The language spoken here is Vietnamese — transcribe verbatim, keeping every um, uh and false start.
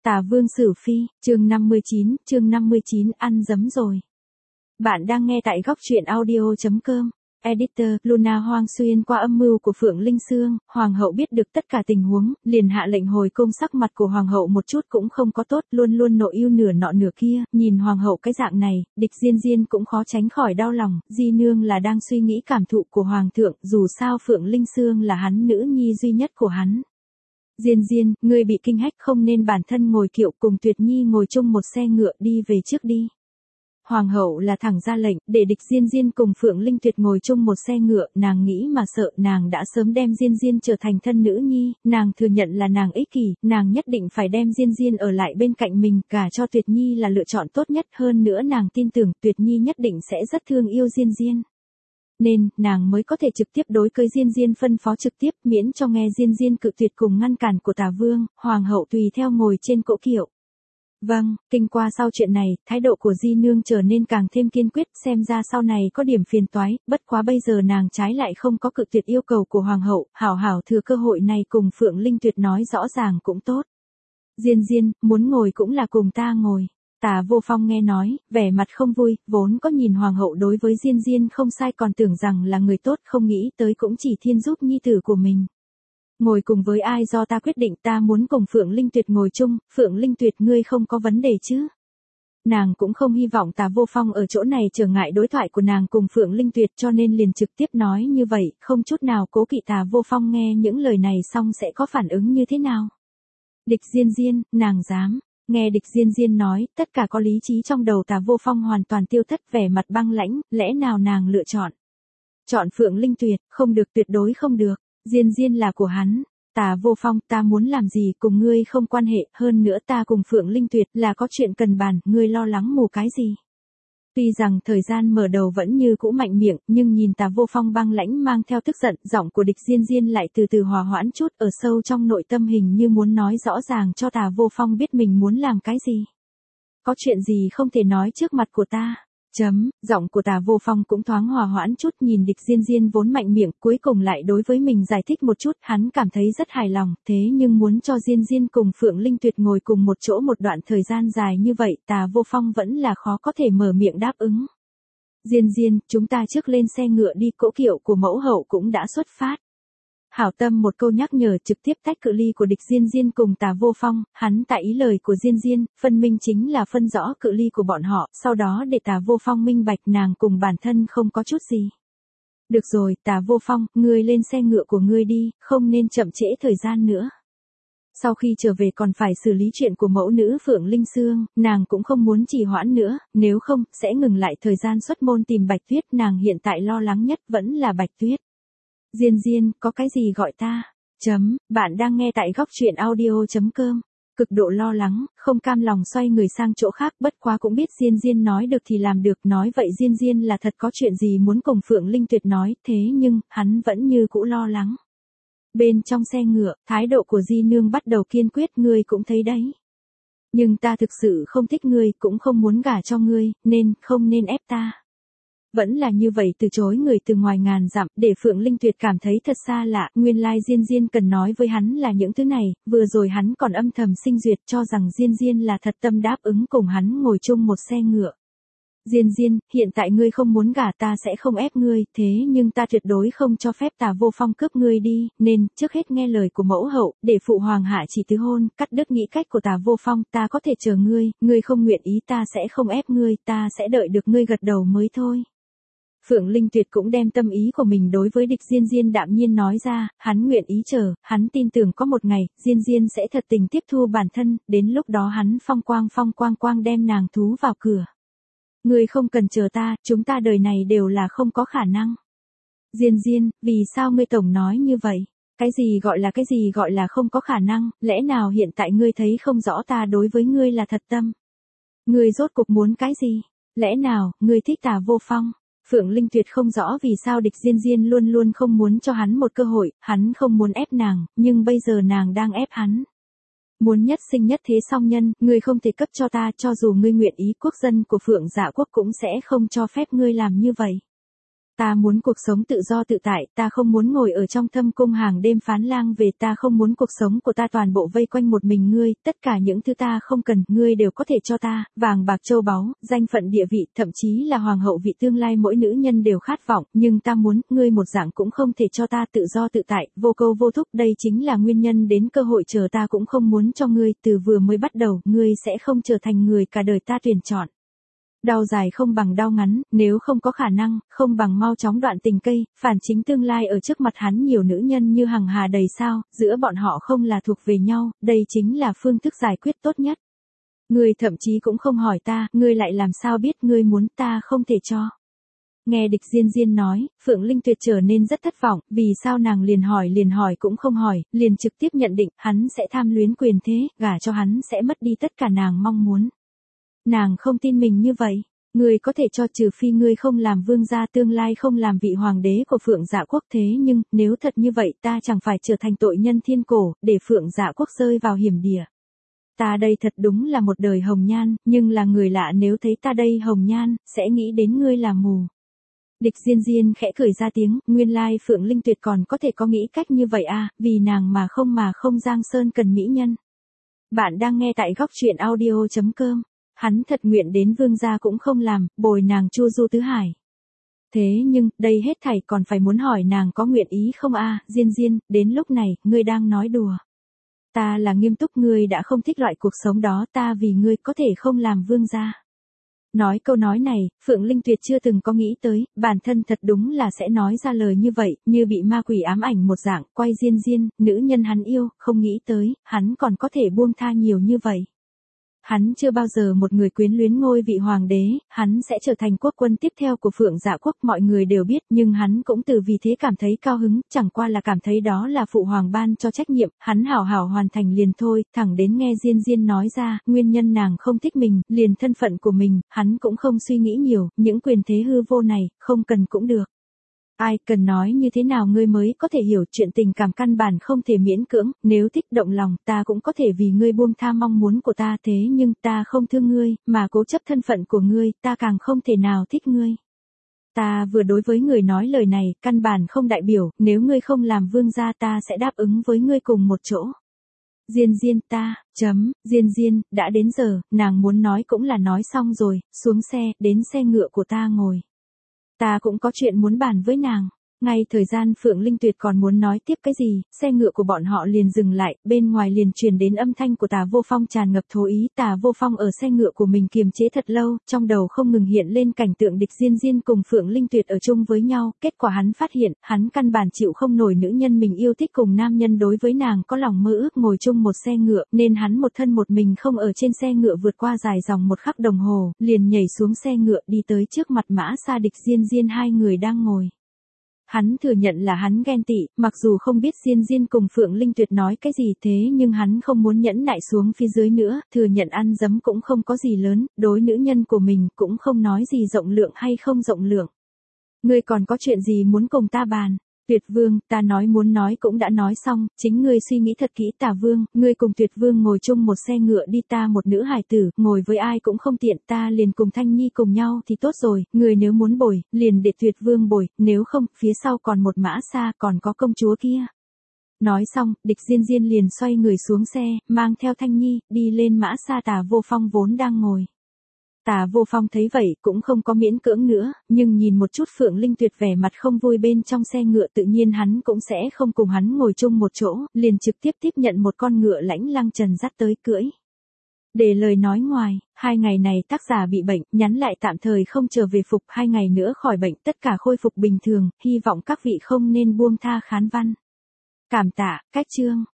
Tà Vương Sử Phi, chương năm mươi chín, chương năm mươi chín ăn dấm rồi. Bạn đang nghe tại góc truyện audio chấm com. Editor, Luna Hoang xuyên qua âm mưu của Phượng Linh Sương, Hoàng hậu biết được tất cả tình huống, liền hạ lệnh hồi cung. Sắc mặt của Hoàng hậu một chút cũng không có tốt, luôn luôn nội yêu nửa nọ nửa kia, nhìn Hoàng hậu cái dạng này, Địch Diên Diên cũng khó tránh khỏi đau lòng, Di Nương là đang suy nghĩ cảm thụ của Hoàng thượng, dù sao Phượng Linh Sương là hắn nữ nhi duy nhất của hắn. Diên Diên, ngươi bị kinh hách không nên bản thân ngồi kiệu cùng Tuyệt Nhi ngồi chung một xe ngựa đi về trước đi. Hoàng hậu là thẳng ra lệnh, để Địch Diên Diên cùng Phượng Linh Tuyệt ngồi chung một xe ngựa, nàng nghĩ mà sợ, nàng đã sớm đem Diên Diên trở thành thân nữ nhi, nàng thừa nhận là nàng ích kỷ, nàng nhất định phải đem Diên Diên ở lại bên cạnh mình, cả cho Tuyệt Nhi là lựa chọn tốt nhất, hơn nữa nàng tin tưởng Tuyệt Nhi nhất định sẽ rất thương yêu Diên Diên. Nên, nàng mới có thể trực tiếp đối cưới Diên Diên, phân phó trực tiếp, miễn cho nghe Diên Diên cự tuyệt cùng ngăn cản của Tả Vương. Hoàng hậu tùy theo ngồi trên cỗ kiệu. Vâng, kinh qua sau chuyện này, thái độ của Di Nương trở nên càng thêm kiên quyết, xem ra sau này có điểm phiền toái, bất quá bây giờ nàng trái lại không có cự tuyệt yêu cầu của Hoàng hậu, hảo hảo thừa cơ hội này cùng Phượng Linh Tuyệt nói rõ ràng cũng tốt. Diên Diên, muốn ngồi cũng là cùng ta ngồi. Tả Vô Phong nghe nói, vẻ mặt không vui, vốn có nhìn Hoàng hậu đối với Diên Diên không sai còn tưởng rằng là người tốt, không nghĩ tới cũng chỉ thiên giúp nhi tử của mình. Ngồi cùng với ai do ta quyết định, ta muốn cùng Phượng Linh Tuyệt ngồi chung. Phượng Linh Tuyệt, ngươi không có vấn đề chứ? Nàng cũng không hy vọng Tả Vô Phong ở chỗ này trở ngại đối thoại của nàng cùng Phượng Linh Tuyệt, cho nên liền trực tiếp nói như vậy, không chút nào cố kỵ. Tả Vô Phong nghe những lời này xong sẽ có phản ứng như thế nào? Địch Diên Diên, nàng dám. Nghe Địch Diên Diên nói, tất cả có lý trí trong đầu Tả Vô Phong hoàn toàn tiêu thất, vẻ mặt băng lãnh, lẽ nào nàng lựa chọn? Chọn Phượng Linh Tuyệt, không được, tuyệt đối không được. Diên Diên là của hắn. Tả Vô Phong, ta muốn làm gì cùng ngươi không quan hệ, hơn nữa ta cùng Phượng Linh Tuyệt là có chuyện cần bàn, ngươi lo lắng mù cái gì? Tuy rằng thời gian mở đầu vẫn như cũ mạnh miệng, nhưng nhìn Tả Vô Phong băng lãnh mang theo tức giận, giọng của Địch Diên Diên lại từ từ hòa hoãn chút, ở sâu trong nội tâm hình như muốn nói rõ ràng cho Tả Vô Phong biết mình muốn làm cái gì. Có chuyện gì không thể nói trước mặt của ta? Chấm, giọng của Tả Vô Phong cũng thoáng hòa hoãn chút, nhìn Địch Diên Diên vốn mạnh miệng, cuối cùng lại đối với mình giải thích một chút, hắn cảm thấy rất hài lòng, thế nhưng muốn cho Diên Diên cùng Phượng Linh Tuyệt ngồi cùng một chỗ một đoạn thời gian dài như vậy, Tả Vô Phong vẫn là khó có thể mở miệng đáp ứng. Diên Diên, chúng ta trước lên xe ngựa đi, cỗ kiệu của mẫu hậu cũng đã xuất phát. Hảo tâm một câu nhắc nhở trực tiếp tách cự ly của Địch Diên Diên cùng Tả Vô Phong, hắn tại ý lời của Diên Diên, phân minh chính là phân rõ cự ly của bọn họ, sau đó để Tả Vô Phong minh bạch nàng cùng bản thân không có chút gì. Được rồi, Tả Vô Phong, ngươi lên xe ngựa của ngươi đi, không nên chậm trễ thời gian nữa. Sau khi trở về còn phải xử lý chuyện của mẫu nữ Phượng Linh Sương, nàng cũng không muốn trì hoãn nữa, nếu không, sẽ ngừng lại thời gian xuất môn tìm Bạch Tuyết, nàng hiện tại lo lắng nhất vẫn là Bạch Tuyết. Diên Diên, có cái gì gọi ta? Chấm, bạn đang nghe tại góc truyện audio chấm com. Cực độ lo lắng, không cam lòng xoay người sang chỗ khác, bất quá cũng biết Diên Diên nói được thì làm được, nói vậy Diên Diên là thật có chuyện gì muốn cùng Phượng Linh Tuyệt nói, thế nhưng, hắn vẫn như cũ lo lắng. Bên trong xe ngựa, thái độ của Di Nương bắt đầu kiên quyết, ngươi cũng thấy đấy. Nhưng ta thực sự không thích ngươi, cũng không muốn gả cho ngươi, nên, không nên ép ta. Vẫn là như vậy, từ chối người từ ngoài ngàn dặm, để Phượng Linh Tuyệt cảm thấy thật xa lạ, nguyên lai Diên Diên cần nói với hắn là những thứ này, vừa rồi hắn còn âm thầm sinh duyệt cho rằng Diên Diên là thật tâm đáp ứng cùng hắn ngồi chung một xe ngựa. Diên Diên, hiện tại ngươi không muốn gả ta sẽ không ép ngươi, thế nhưng ta tuyệt đối không cho phép Tả Vô Phong cướp ngươi đi, nên, trước hết nghe lời của mẫu hậu, để phụ hoàng hạ chỉ tứ hôn, cắt đứt nghĩ cách của Tả Vô Phong, ta có thể chờ ngươi, ngươi không nguyện ý ta sẽ không ép ngươi, ta sẽ đợi được ngươi gật đầu mới thôi. Phượng Linh Tuyệt cũng đem tâm ý của mình đối với Địch Diên Diên đạm nhiên nói ra, hắn nguyện ý chờ, hắn tin tưởng có một ngày, Diên Diên sẽ thật tình tiếp thu bản thân, đến lúc đó hắn phong quang phong quang quang đem nàng thú vào cửa. Ngươi không cần chờ ta, chúng ta đời này đều là không có khả năng. Diên Diên, vì sao ngươi tổng nói như vậy? Cái gì gọi là cái gì gọi là không có khả năng, lẽ nào hiện tại ngươi thấy không rõ ta đối với ngươi là thật tâm? Ngươi rốt cuộc muốn cái gì? Lẽ nào, ngươi thích Tả Vô Phong? Phượng Linh Tuyệt không rõ vì sao Địch Diên Diên luôn luôn không muốn cho hắn một cơ hội, hắn không muốn ép nàng, nhưng bây giờ nàng đang ép hắn. Muốn nhất sinh nhất thế song nhân, ngươi không thể cấp cho ta, cho dù ngươi nguyện ý, quốc dân của Phượng Dạ Quốc cũng sẽ không cho phép ngươi làm như vậy. Ta muốn cuộc sống tự do tự tại, ta không muốn ngồi ở trong thâm cung hàng đêm phán lang về, ta không muốn cuộc sống của ta toàn bộ vây quanh một mình ngươi, tất cả những thứ ta không cần, ngươi đều có thể cho ta, vàng bạc châu báu, danh phận địa vị, thậm chí là hoàng hậu vị tương lai mỗi nữ nhân đều khát vọng, nhưng ta muốn, ngươi một dạng cũng không thể cho ta tự do tự tại, vô câu vô thúc, đây chính là nguyên nhân đến cơ hội chờ ta cũng không muốn cho ngươi, từ vừa mới bắt đầu, ngươi sẽ không trở thành người cả đời ta tuyển chọn. Đau dài không bằng đau ngắn, nếu không có khả năng, không bằng mau chóng đoạn tình cây, phản chính tương lai ở trước mặt hắn nhiều nữ nhân như hằng hà đầy sao, giữa bọn họ không là thuộc về nhau, đây chính là phương thức giải quyết tốt nhất. Ngươi thậm chí cũng không hỏi ta, ngươi lại làm sao biết ngươi muốn ta không thể cho. Nghe Địch Diên Diên nói, Phượng Linh Tuyệt trở nên rất thất vọng, vì sao nàng liền hỏi liền hỏi cũng không hỏi, liền trực tiếp nhận định, hắn sẽ tham luyến quyền thế, gả cho hắn sẽ mất đi tất cả nàng mong muốn. Nàng không tin mình như vậy, ngươi có thể cho trừ phi ngươi không làm vương gia tương lai không làm vị hoàng đế của Phượng Dạ Quốc, thế nhưng, nếu thật như vậy ta chẳng phải trở thành tội nhân thiên cổ, để Phượng Dạ Quốc rơi vào hiểm địa. Ta đây thật đúng là một đời hồng nhan, nhưng là người lạ nếu thấy ta đây hồng nhan, sẽ nghĩ đến ngươi là mù. Địch Diên Diên khẽ cười ra tiếng, nguyên lai Phượng Linh Tuyệt còn có thể có nghĩ cách như vậy à, vì nàng mà không mà không Giang Sơn cần mỹ nhân. Bạn đang nghe tại góc truyện audio chấm com. Hắn thật nguyện đến vương gia cũng không làm, bồi nàng chu du tứ hải. Thế nhưng, đây hết thảy còn phải muốn hỏi nàng có nguyện ý không a à, Diên Diên, đến lúc này, ngươi đang nói đùa. Ta là nghiêm túc, ngươi đã không thích loại cuộc sống đó, ta vì ngươi có thể không làm vương gia. Nói câu nói này, Phượng Linh Tuyệt chưa từng có nghĩ tới, bản thân thật đúng là sẽ nói ra lời như vậy, như bị ma quỷ ám ảnh một dạng, quay Diên Diên, nữ nhân hắn yêu, không nghĩ tới, hắn còn có thể buông tha nhiều như vậy. Hắn chưa bao giờ một người quyến luyến ngôi vị hoàng đế, hắn sẽ trở thành quốc quân tiếp theo của Phượng Dạ Quốc, mọi người đều biết, nhưng hắn cũng từ vì thế cảm thấy cao hứng, chẳng qua là cảm thấy đó là phụ hoàng ban cho trách nhiệm, hắn hảo hảo hoàn thành liền thôi, thẳng đến nghe Diên Diên nói ra, nguyên nhân nàng không thích mình, liền thân phận của mình, hắn cũng không suy nghĩ nhiều, những quyền thế hư vô này, không cần cũng được. Ai cần nói như thế nào ngươi mới có thể hiểu chuyện tình cảm căn bản không thể miễn cưỡng, nếu thích động lòng ta cũng có thể vì ngươi buông tha mong muốn của ta, thế nhưng ta không thương ngươi, mà cố chấp thân phận của ngươi, ta càng không thể nào thích ngươi. Ta vừa đối với người nói lời này, căn bản không đại biểu, nếu ngươi không làm vương gia ta sẽ đáp ứng với ngươi cùng một chỗ. Diên Diên ta, chấm, Diên Diên, đã đến giờ, nàng muốn nói cũng là nói xong rồi, xuống xe, đến xe ngựa của ta ngồi. Ta cũng có chuyện muốn bàn với nàng. Ngay thời gian Phượng Linh Tuyệt còn muốn nói tiếp cái gì, xe ngựa của bọn họ liền dừng lại, bên ngoài liền truyền đến âm thanh của Tà Vô Phong tràn ngập thố ý. Tà Vô Phong ở xe ngựa của mình kiềm chế thật lâu, trong đầu không ngừng hiện lên cảnh tượng Địch Diên Diên cùng Phượng Linh Tuyệt ở chung với nhau, kết quả hắn phát hiện, hắn căn bản chịu không nổi nữ nhân mình yêu thích cùng nam nhân đối với nàng có lòng mơ ước ngồi chung một xe ngựa, nên hắn một thân một mình không ở trên xe ngựa vượt qua dài dòng một khắc đồng hồ, liền nhảy xuống xe ngựa đi tới trước mặt Mã Sa Địch Diên Diên hai người đang ngồi. Hắn thừa nhận là hắn ghen tị, mặc dù không biết Diên Diên cùng Phượng Linh Tuyệt nói cái gì thế nhưng hắn không muốn nhẫn nại xuống phía dưới nữa, thừa nhận ăn dấm cũng không có gì lớn, đối nữ nhân của mình cũng không nói gì rộng lượng hay không rộng lượng. Ngươi còn có chuyện gì muốn cùng ta bàn? Tuyệt Vương, ta nói muốn nói cũng đã nói xong, chính ngươi suy nghĩ thật kỹ. Tả Vương, ngươi cùng Tuyệt Vương ngồi chung một xe ngựa đi, ta một nữ hài tử, ngồi với ai cũng không tiện, ta liền cùng Thanh Nhi cùng nhau thì tốt rồi, ngươi nếu muốn bồi, liền để Tuyệt Vương bồi, nếu không, phía sau còn một Mã Sa, còn có công chúa kia. Nói xong, Địch Diên Diên liền xoay người xuống xe, mang theo Thanh Nhi, đi lên Mã Sa. Tả Vô Phong vốn đang ngồi. Tả Vô Phong thấy vậy cũng không có miễn cưỡng nữa, nhưng nhìn một chút Phượng Linh Tuyệt vẻ mặt không vui bên trong xe ngựa, tự nhiên hắn cũng sẽ không cùng hắn ngồi chung một chỗ, liền trực tiếp tiếp nhận một con ngựa lãnh lăng trần dắt tới cưỡi. Để lời nói ngoài, hai ngày này tác giả bị bệnh, nhắn lại tạm thời không trở về phục, hai ngày nữa khỏi bệnh tất cả khôi phục bình thường, hy vọng các vị không nên buông tha khán văn. Cảm tạ, cách chương.